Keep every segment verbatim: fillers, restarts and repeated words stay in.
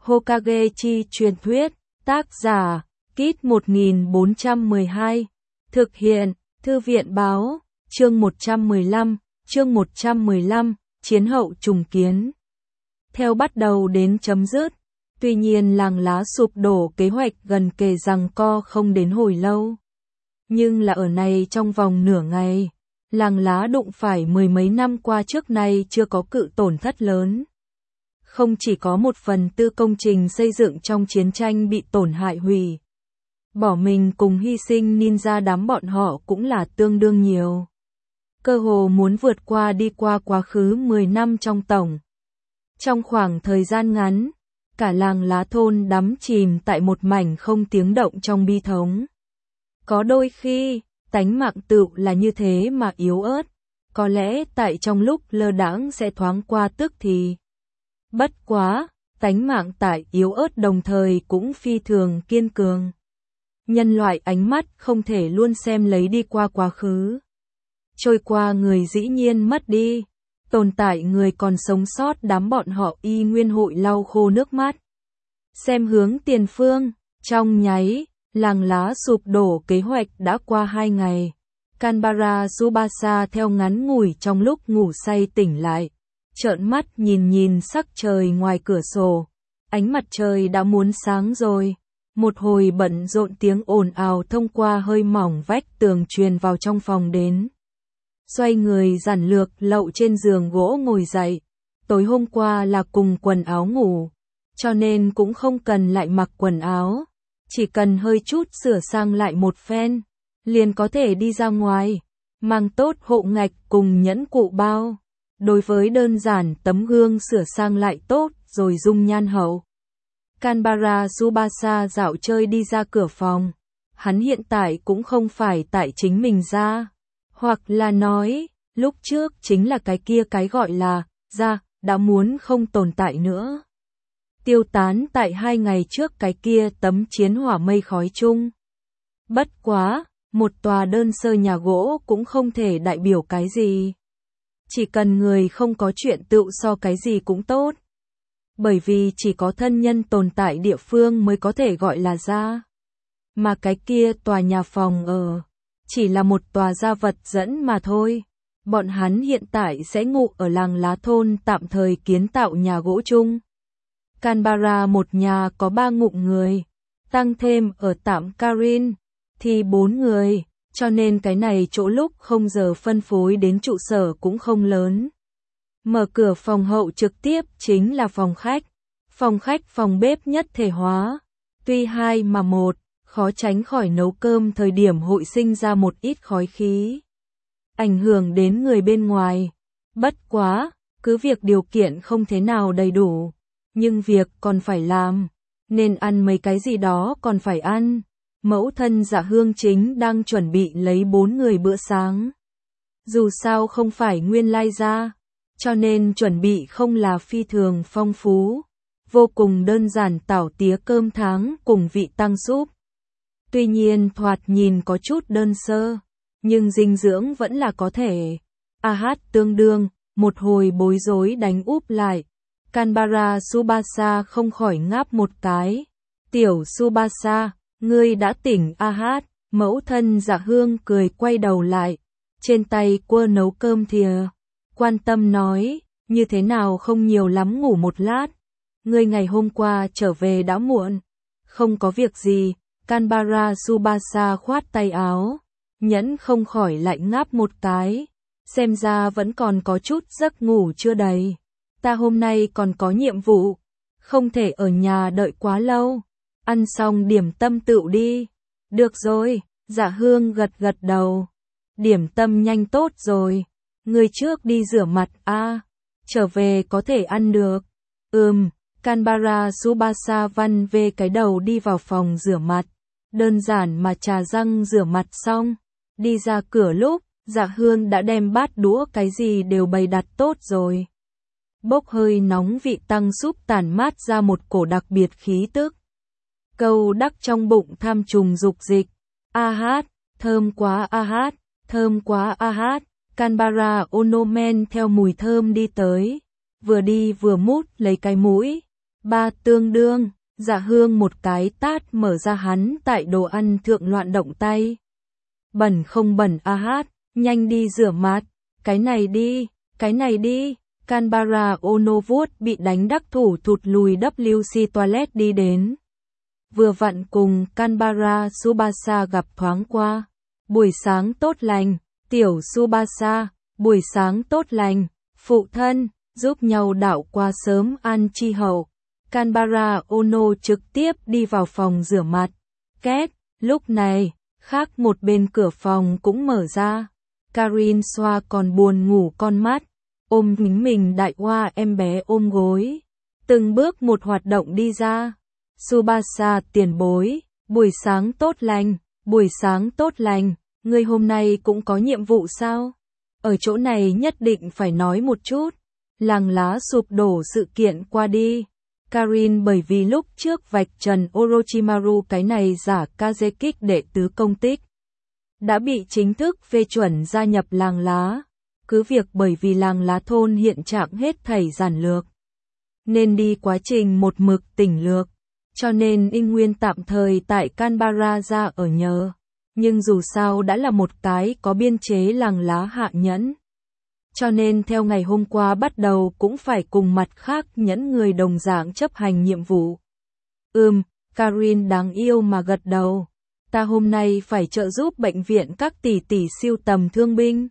Hokage chi truyền thuyết, tác giả, Kit một nghìn bốn trăm mười hai, thực hiện, Thư viện báo, chương một trăm mười lăm, chương một trăm mười lăm, chiến hậu trùng kiến. Theo bắt đầu đến chấm dứt, tuy nhiên làng lá sụp đổ kế hoạch gần kề giằng co không đến hồi lâu. Nhưng là ở này trong vòng nửa ngày, làng lá đụng phải mười mấy năm qua trước nay chưa có cự tổn thất lớn. Không chỉ có một phần tư công trình xây dựng trong chiến tranh bị tổn hại hủy. Bỏ mình cùng hy sinh ninja đám bọn họ cũng là tương đương nhiều. Cơ hồ muốn vượt qua đi qua quá khứ mười năm trong tổng. Trong khoảng thời gian ngắn, cả làng lá thôn đắm chìm tại một mảnh không tiếng động trong bi thống. Có đôi khi, tánh mạng tựu là như thế mà yếu ớt, có lẽ tại trong lúc lơ đãng sẽ thoáng qua tức thì. Bất quá, tánh mạng tại yếu ớt đồng thời cũng phi thường kiên cường. Nhân loại ánh mắt không thể luôn xem lấy đi qua quá khứ. Trôi qua người dĩ nhiên mất đi, tồn tại người còn sống sót đám bọn họ y nguyên hội lau khô nước mắt. Xem hướng tiền phương, trong nháy, làng lá sụp đổ kế hoạch đã qua hai ngày. Kanbara Tsubasa theo ngắn ngủi trong lúc ngủ say tỉnh lại. Trợn mắt nhìn nhìn sắc trời ngoài cửa sổ. Ánh mặt trời đã muốn sáng rồi. Một hồi bận rộn tiếng ồn ào thông qua hơi mỏng vách tường truyền vào trong phòng đến. Xoay người giản lược lậu trên giường gỗ ngồi dậy. Tối hôm qua là cùng quần áo ngủ, cho nên cũng không cần lại mặc quần áo. Chỉ cần hơi chút sửa sang lại một phen, liền có thể đi ra ngoài, mang tốt hộ ngạch cùng nhẫn cụ bao. Đối với đơn giản tấm gương sửa sang lại tốt rồi dung nhan hậu. Kanbara Tsubasa dạo chơi đi ra cửa phòng. Hắn hiện tại cũng không phải tại chính mình ra. Hoặc là nói, lúc trước chính là cái kia cái gọi là, ra, đã muốn không tồn tại nữa. Tiêu tán tại hai ngày trước cái kia tấm chiến hỏa mây khói chung. Bất quá, một tòa đơn sơ nhà gỗ cũng không thể đại biểu cái gì. Chỉ cần người không có chuyện tựu so cái gì cũng tốt. Bởi vì chỉ có thân nhân tồn tại địa phương mới có thể gọi là gia. Mà cái kia tòa nhà phòng ở, chỉ là một tòa gia vật dẫn mà thôi. Bọn hắn hiện tại sẽ ngụ ở làng lá thôn tạm thời kiến tạo nhà gỗ chung. Kanbara một nhà có ba ngụm người, tăng thêm ở tạm Karin, thì bốn người. Cho nên cái này chỗ lúc không giờ phân phối đến trụ sở cũng không lớn. Mở cửa phòng hậu trực tiếp chính là phòng khách. Phòng khách phòng bếp nhất thể hóa. Tuy hai mà một, khó tránh khỏi nấu cơm thời điểm hội sinh ra một ít khói khí. Ảnh hưởng đến người bên ngoài. Bất quá, cứ việc điều kiện không thế nào đầy đủ. Nhưng việc còn phải làm. Nên ăn mấy cái gì đó còn phải ăn. Mẫu thân Dạ Hương chính đang chuẩn bị lấy bốn người bữa sáng. Dù sao không phải nguyên lai ra, cho nên chuẩn bị không là phi thường phong phú, vô cùng đơn giản tảo tía cơm tháng cùng vị tăng súp. Tuy nhiên thoạt nhìn có chút đơn sơ, nhưng dinh dưỡng vẫn là có thể. A hát tương đương, một hồi bối rối đánh úp lại. Kanbara Tsubasa không khỏi ngáp một cái. Tiểu Tsubasa, ngươi đã tỉnh a hát, mẫu thân Dạ Hương cười quay đầu lại, trên tay quơ nấu cơm thìa, quan tâm nói, như thế nào không nhiều lắm ngủ một lát, ngươi ngày hôm qua trở về đã muộn, không có việc gì. Kanbara Tsubasa khoát tay áo, nhẫn không khỏi lại ngáp một cái, xem ra vẫn còn có chút giấc ngủ chưa đầy, ta hôm nay còn có nhiệm vụ, không thể ở nhà đợi quá lâu. Ăn xong điểm tâm tựu đi. Được rồi, Dạ Hương gật gật đầu. Điểm tâm nhanh tốt rồi. Người trước đi rửa mặt a, à, trở về có thể ăn được. Ừm, Kanbara Tsubasa văn về cái đầu đi vào phòng rửa mặt. Đơn giản mà trà răng rửa mặt xong. Đi ra cửa lúc, Dạ Hương đã đem bát đũa cái gì đều bày đặt tốt rồi. Bốc hơi nóng vị tăng súp tản mát ra một cổ đặc biệt khí tức. Câu đắc trong bụng tham trùng dục dịch. A hát, thơm quá a hát, thơm quá a hát. Kanbara Onomen theo mùi thơm đi tới. Vừa đi vừa mút lấy cái mũi. Ba tương đương, Dạ Hương một cái tát mở ra hắn tại đồ ăn thượng loạn động tay. Bẩn không bẩn a hát, nhanh đi rửa mặt, cái này đi, cái này đi. Canberra Ono vuốt bị đánh đắc thủ thụt lùi W C toilet đi đến. Vừa vặn cùng Canberra Tsubasa gặp thoáng qua. Buổi sáng tốt lành, tiểu Tsubasa, buổi sáng tốt lành, phụ thân, giúp nhau đảo qua sớm ăn chi hậu. Canberra Ono trực tiếp đi vào phòng rửa mặt. Két, lúc này, khác một bên cửa phòng cũng mở ra. Karin xoa còn buồn ngủ con mắt, ôm mình mình đại hoa em bé ôm gối. Từng bước một hoạt động đi ra. Tsubasa tiền bối, buổi sáng tốt lành, buổi sáng tốt lành, ngươi hôm nay cũng có nhiệm vụ sao? Ở chỗ này nhất định phải nói một chút. Làng lá sụp đổ sự kiện qua đi. Karin bởi vì lúc trước vạch trần Orochimaru cái này giả Kazekik đệ tứ công tích, đã bị chính thức phê chuẩn gia nhập làng lá. Cứ việc bởi vì làng lá thôn hiện trạng hết thảy giản lược, nên đi quá trình một mực tỉnh lược, cho nên In Nguyên tạm thời tại Canberra ra ở nhờ. Nhưng dù sao đã là một cái có biên chế làng lá hạ nhẫn. Cho nên theo ngày hôm qua bắt đầu cũng phải cùng mặt khác nhẫn người đồng dạng chấp hành nhiệm vụ. Ừm, Karin đáng yêu mà gật đầu. Ta hôm nay phải trợ giúp bệnh viện các tỷ tỷ siêu tầm thương binh.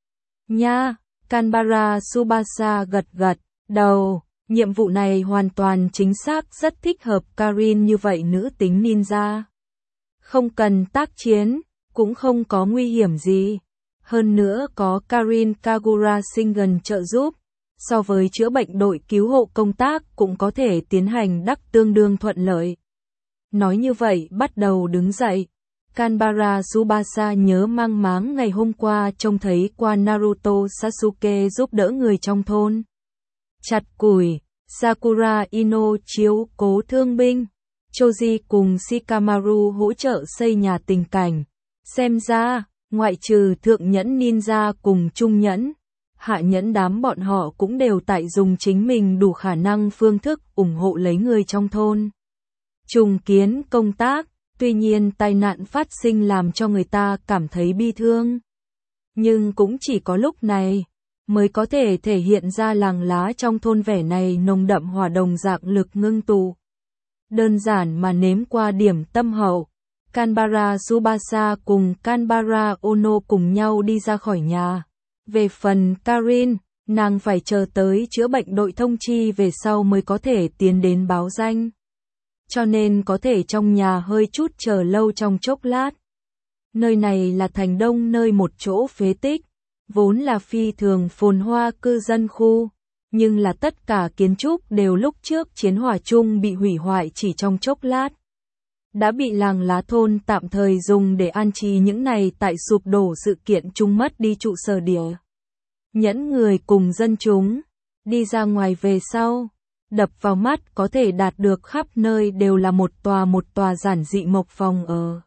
Nha, Canberra Tsubasa gật gật đầu. Nhiệm vụ này hoàn toàn chính xác rất thích hợp Karin như vậy nữ tính ninja. Không cần tác chiến, cũng không có nguy hiểm gì. Hơn nữa có Karin Kagura Singen trợ giúp, so với chữa bệnh đội cứu hộ công tác cũng có thể tiến hành đắc tương đương thuận lợi. Nói như vậy bắt đầu đứng dậy. Canberra Tsubasa nhớ mang máng ngày hôm qua trông thấy qua Naruto Sasuke giúp đỡ người trong thôn chặt củi, Sakura Ino chiếu cố thương binh, Choji cùng Shikamaru hỗ trợ xây nhà tình cảnh. Xem ra, ngoại trừ thượng nhẫn ninja cùng trung nhẫn, hạ nhẫn đám bọn họ cũng đều tại dùng chính mình đủ khả năng phương thức ủng hộ lấy người trong thôn. Trùng kiến công tác, tuy nhiên tai nạn phát sinh làm cho người ta cảm thấy bi thương. Nhưng cũng chỉ có lúc này, mới có thể thể hiện ra làng lá trong thôn vẻ này nồng đậm hòa đồng dạng lực ngưng tụ. Đơn giản mà nếm qua điểm tâm hậu. Canberra Tsubasa cùng Canberra Ono cùng nhau đi ra khỏi nhà. Về phần Karin, nàng phải chờ tới chữa bệnh đội thông chi về sau mới có thể tiến đến báo danh. Cho nên có thể trong nhà hơi chút chờ lâu trong chốc lát. Nơi này là thành đông nơi một chỗ phế tích, vốn là phi thường phồn hoa cư dân khu, nhưng là tất cả kiến trúc đều lúc trước chiến hỏa chung bị hủy hoại chỉ trong chốc lát. Đã bị làng lá thôn tạm thời dùng để an trí những này tại sụp đổ sự kiện chung mất đi trụ sở địa. Nhẫn người cùng dân chúng, đi ra ngoài về sau, đập vào mắt có thể đạt được khắp nơi đều là một tòa một tòa giản dị mộc phòng ở.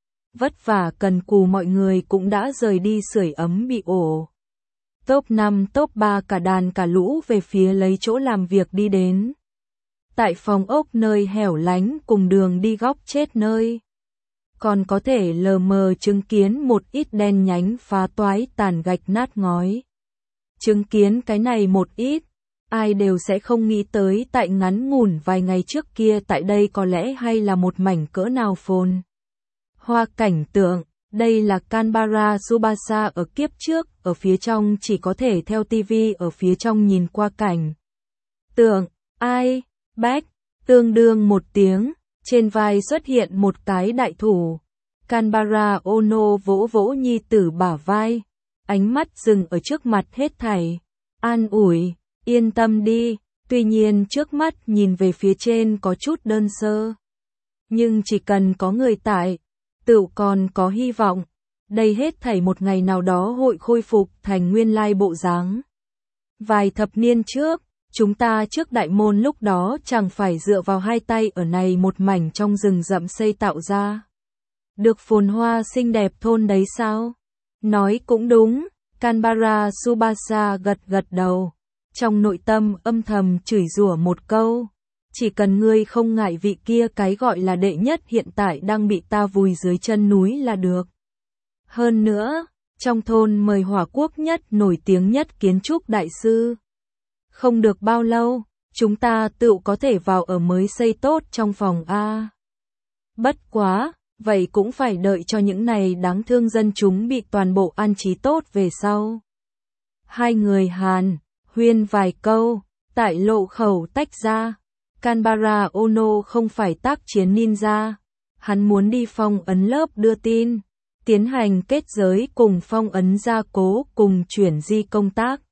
Vất vả cần cù mọi người cũng đã rời đi sưởi ấm bị ổ. Top năm top ba cả đàn cả lũ về phía lấy chỗ làm việc đi đến. Tại phòng ốc nơi hẻo lánh cùng đường đi góc chết nơi. Còn có thể lờ mờ chứng kiến một ít đen nhánh phá toái tàn gạch nát ngói. Chứng kiến cái này một ít, ai đều sẽ không nghĩ tới tại ngắn ngủn vài ngày trước kia tại đây có lẽ hay là một mảnh cỡ nào phồn hoa cảnh tượng. Đây là Canberra Tsubasa ở kiếp trước, ở phía trong chỉ có thể theo tivi ở phía trong nhìn qua cảnh tượng. Ai? Bách, tương đương một tiếng, trên vai xuất hiện một cái đại thủ. Canberra Ono vỗ vỗ nhi tử bả vai, ánh mắt dừng ở trước mặt hết thảy. An ủi, yên tâm đi, tuy nhiên trước mắt nhìn về phía trên có chút đơn sơ. Nhưng chỉ cần có người tại, tựu còn có hy vọng. Đây hết thảy một ngày nào đó hội khôi phục thành nguyên lai bộ dáng. Vài thập niên trước, chúng ta trước đại môn lúc đó chẳng phải dựa vào hai tay ở này một mảnh trong rừng rậm xây tạo ra. Được phồn hoa xinh đẹp thôn đấy sao? Nói cũng đúng, Canberra Tsubasa gật gật đầu. Trong nội tâm âm thầm chửi rủa một câu. Chỉ cần ngươi không ngại vị kia cái gọi là đệ nhất hiện tại đang bị ta vùi dưới chân núi là được. Hơn nữa, trong thôn mời Hỏa Quốc nhất nổi tiếng nhất kiến trúc đại sư. Không được bao lâu, chúng ta tự có thể vào ở mới xây tốt trong phòng A. Bất quá, vậy cũng phải đợi cho những này đáng thương dân chúng bị toàn bộ an trí tốt về sau. Hai người Hàn, huyên vài câu, tại lộ khẩu tách ra. Canberra Ono không phải tác chiến ninja. Hắn muốn đi phong ấn lớp đưa tin, tiến hành kết giới cùng phong ấn gia cố cùng chuyển di công tác.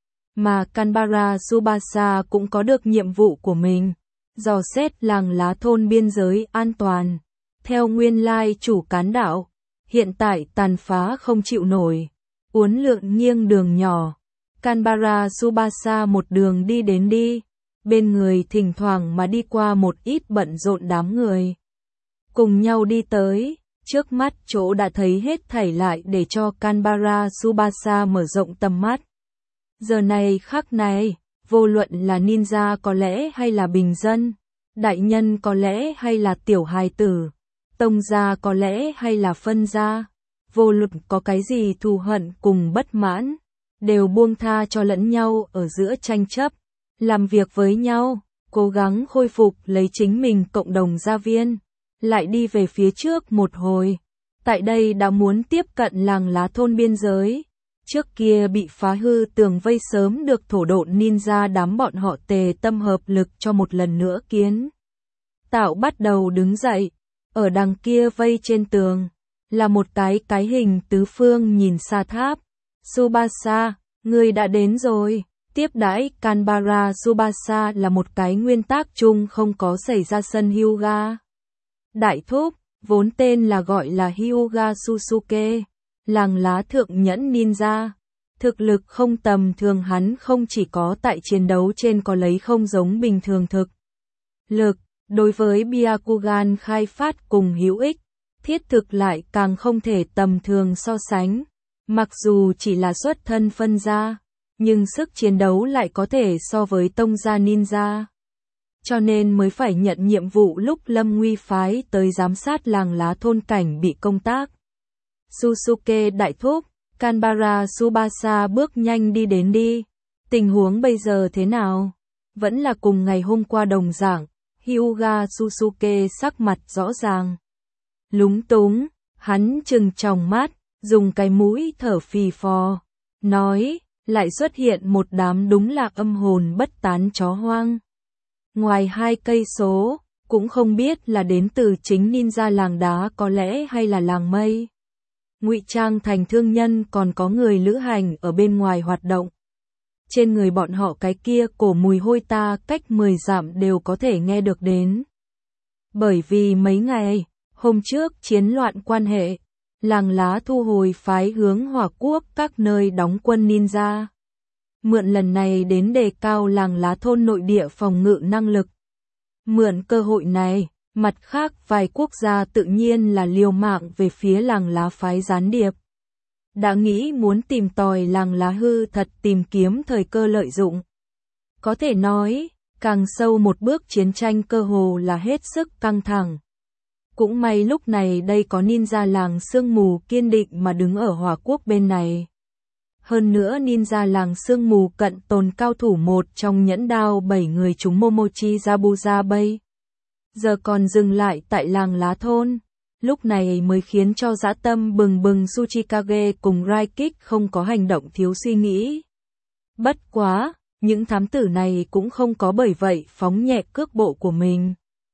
Mà Canberra Tsubasa cũng có được nhiệm vụ của mình, dò xét làng lá thôn biên giới an toàn. Theo nguyên lai chủ cán đạo, hiện tại tàn phá không chịu nổi, uốn lượn nghiêng đường nhỏ. Canberra Tsubasa một đường đi đến đi, bên người thỉnh thoảng mà đi qua một ít bận rộn đám người. Cùng nhau đi tới, trước mắt chỗ đã thấy hết thảy lại để cho Canberra Tsubasa mở rộng tầm mắt. Giờ này khắc này, vô luận là ninja có lẽ hay là bình dân, đại nhân có lẽ hay là tiểu hài tử, tông gia có lẽ hay là phân gia, vô luận có cái gì thù hận cùng bất mãn, đều buông tha cho lẫn nhau ở giữa tranh chấp, làm việc với nhau, cố gắng khôi phục lấy chính mình cộng đồng gia viên, lại đi về phía trước một hồi. Tại đây đã muốn tiếp cận làng lá thôn biên giới, trước kia bị phá hư tường vây sớm được thổ độn ninja đám bọn họ tề tâm hợp lực cho một lần nữa kiến tạo bắt đầu đứng dậy. Ở đằng kia vây trên tường, là một cái cái hình tứ phương nhìn xa tháp. Tsubasa, ngươi đã đến rồi. Tiếp đãi Canberra Tsubasa là một cái nguyên tắc chung không có xảy ra sân Hyuga. Đại thúc, vốn tên là gọi là Hyuga Susuke, làng lá thượng nhẫn ninja. Thực lực không tầm thường, hắn không chỉ có tại chiến đấu trên có lấy không giống bình thường thực lực, đối với Byakugan khai phát cùng hữu ích, thiết thực lại càng không thể tầm thường so sánh. Mặc dù chỉ là xuất thân phân gia, nhưng sức chiến đấu lại có thể so với tông gia ninja. Cho nên mới phải nhận nhiệm vụ lúc Lâm Nguy phái tới giám sát làng lá thôn cảnh bị công tác. Susuke đại thúc, Canberra Tsubasa bước nhanh đi đến đi. Tình huống bây giờ thế nào? Vẫn là cùng ngày hôm qua đồng dạng. Hyuga Susuke sắc mặt rõ ràng. Lúng túng, hắn trừng tròng mắt, dùng cái mũi thở phì phò. Nói, lại xuất hiện một đám đúng là âm hồn bất tán chó hoang. Ngoài hai cây số, cũng không biết là đến từ chính ninja làng đá có lẽ hay là làng mây. Ngụy trang thành thương nhân, còn có người lữ hành ở bên ngoài hoạt động. Trên người bọn họ cái kia cổ mùi hôi ta cách mười dặm đều có thể nghe được đến. Bởi vì mấy ngày, hôm trước chiến loạn quan hệ, làng lá thu hồi phái hướng Hỏa Quốc các nơi đóng quân ninja. Mượn lần này đến đề cao làng lá thôn nội địa phòng ngự năng lực. Mượn cơ hội này, mặt khác vài quốc gia tự nhiên là liều mạng về phía làng lá phái gián điệp. Đã nghĩ muốn tìm tòi làng lá hư thật, tìm kiếm thời cơ lợi dụng. Có thể nói, càng sâu một bước chiến tranh cơ hồ là hết sức căng thẳng. Cũng may lúc này đây có ninja làng sương mù kiên định mà đứng ở Hỏa Quốc bên này. Hơn nữa ninja làng sương mù cận tồn cao thủ một trong nhẫn đao bảy người chúng Momochi Zabuza Bay. Giờ còn dừng lại tại làng lá thôn. Lúc này mới khiến cho dã tâm bừng bừng Tsuchikage cùng Raikik không có hành động thiếu suy nghĩ. Bất quá, những thám tử này cũng không có bởi vậy phóng nhẹ cước bộ của mình.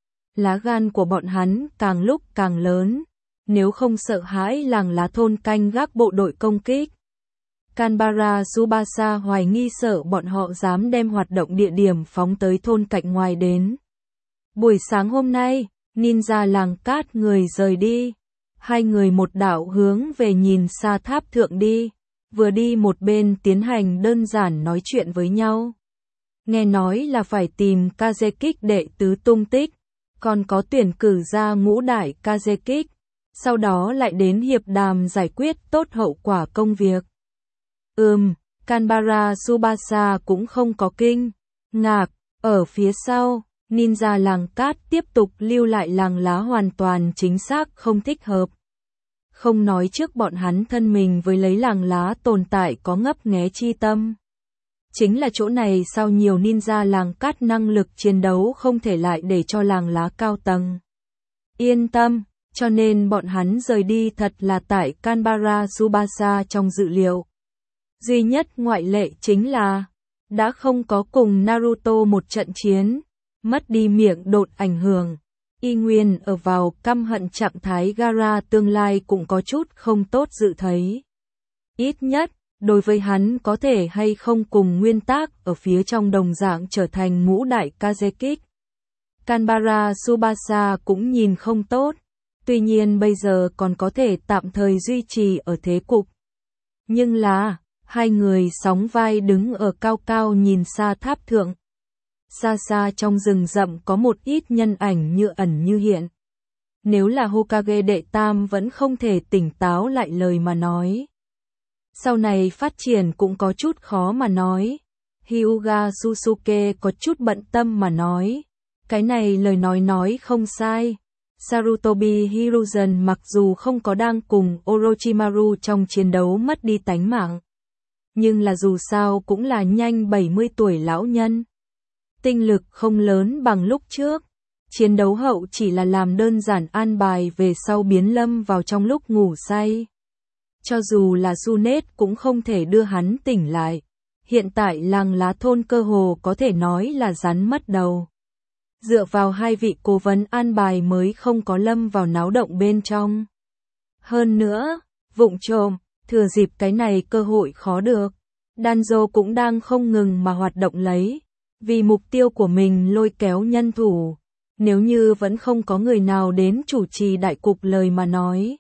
Lá gan của bọn hắn càng lúc càng lớn, nếu không sợ hãi làng lá thôn canh gác bộ đội công kích. Canberra Tsubasa hoài nghi sợ bọn họ dám đem hoạt động địa điểm phóng tới thôn cạnh ngoài đến. Buổi sáng hôm nay, ninja làng cát người rời đi. Hai người một đảo hướng về nhìn xa tháp thượng đi, vừa đi một bên tiến hành đơn giản nói chuyện với nhau. Nghe nói là phải tìm Kazekik đệ tứ tung tích, còn có tuyển cử ra ngũ đại Kazekik, sau đó lại đến hiệp đàm giải quyết tốt hậu quả công việc. Ừm, Canberra Tsubasa cũng không có kinh ngạc, ở phía sau, Ninja làng cát tiếp tục lưu lại làng lá hoàn toàn chính xác không thích hợp. Không nói trước bọn hắn thân mình với lấy làng lá tồn tại có ngấp nghé chi tâm. Chính là chỗ này sao nhiều ninja làng cát năng lực chiến đấu không thể lại để cho làng lá cao tầng. Yên tâm, cho nên bọn hắn rời đi thật là tại Canberra Tsubasa trong dự liệu. Duy nhất ngoại lệ chính là, đã không có cùng Naruto một trận chiến, mất đi miệng đột ảnh hưởng. Y nguyên ở vào căm hận trạng thái Gaara tương lai cũng có chút không tốt dự thấy. Ít nhất, đối với hắn có thể hay không cùng nguyên tác ở phía trong đồng dạng trở thành ngũ đại Kazekage. Canberra Tsubasa cũng nhìn không tốt, tuy nhiên bây giờ còn có thể tạm thời duy trì ở thế cục. Nhưng là, hai người sóng vai đứng ở cao cao nhìn xa tháp thượng. Xa xa trong rừng rậm có một ít nhân ảnh như ẩn như hiện. Nếu là Hokage đệ tam vẫn không thể tỉnh táo lại lời mà nói. Sau này phát triển cũng có chút khó mà nói. Hyuga Susuke có chút bận tâm mà nói. Cái này lời nói nói không sai. Sarutobi Hiruzen mặc dù không có đang cùng Orochimaru trong chiến đấu mất đi tánh mạng. Nhưng là dù sao cũng là nhanh bảy mươi tuổi lão nhân. Tinh lực không lớn bằng lúc trước. Chiến đấu hậu chỉ là làm đơn giản an bài về sau biến lâm vào trong lúc ngủ say. Cho dù là Sunet cũng không thể đưa hắn tỉnh lại. Hiện tại làng lá thôn cơ hồ có thể nói là rắn mất đầu. Dựa vào hai vị cố vấn an bài mới không có lâm vào náo động bên trong. Hơn nữa, vụng trộm, thừa dịp cái này cơ hội khó được. Danzo cũng đang không ngừng mà hoạt động lấy. Vì mục tiêu của mình lôi kéo nhân thủ. Nếu như vẫn không có người nào đến chủ trì đại cục lời mà nói.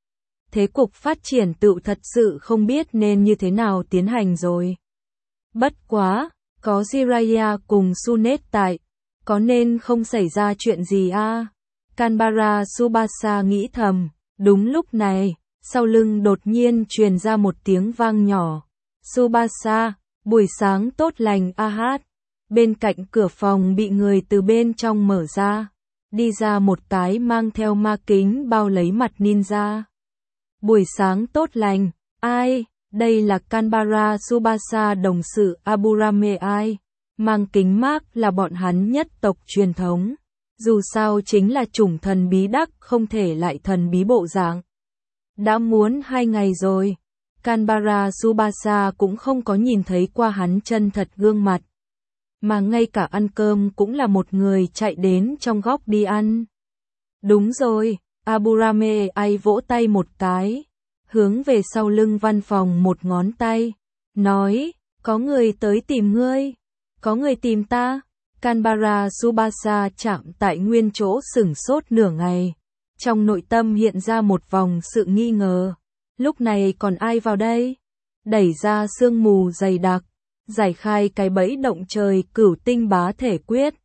Thế cục phát triển tự thật sự không biết nên như thế nào tiến hành rồi. Bất quá, có Jiraiya cùng Sunet tại. Có nên không xảy ra chuyện gì a? À? Canberra Tsubasa nghĩ thầm. Đúng lúc này, sau lưng đột nhiên truyền ra một tiếng vang nhỏ. Tsubasa, buổi sáng tốt lành a hát. Bên cạnh cửa phòng bị người từ bên trong mở ra. Đi ra một cái mang theo ma kính bao lấy mặt ninja. Buổi sáng tốt lành, ai? Đây là Canberra Tsubasa đồng sự Aburame ai? Mang kính mác là bọn hắn nhất tộc truyền thống. Dù sao chính là chủng thần bí đắc không thể lại thần bí bộ dạng. Đã muốn hai ngày rồi. Canberra Tsubasa cũng không có nhìn thấy qua hắn chân thật gương mặt. Mà ngay cả ăn cơm cũng là một người chạy đến trong góc đi ăn. Đúng rồi, Aburame ai vỗ tay một cái. Hướng về sau lưng văn phòng một ngón tay. Nói, có người tới tìm ngươi. Có người tìm ta. Canberra Tsubasa chạm tại nguyên chỗ sửng sốt nửa ngày. Trong nội tâm hiện ra một vòng sự nghi ngờ. Lúc này còn ai vào đây? Đẩy ra sương mù dày đặc. Giải khai cái bẫy động trời cửu tinh bá thể quyết.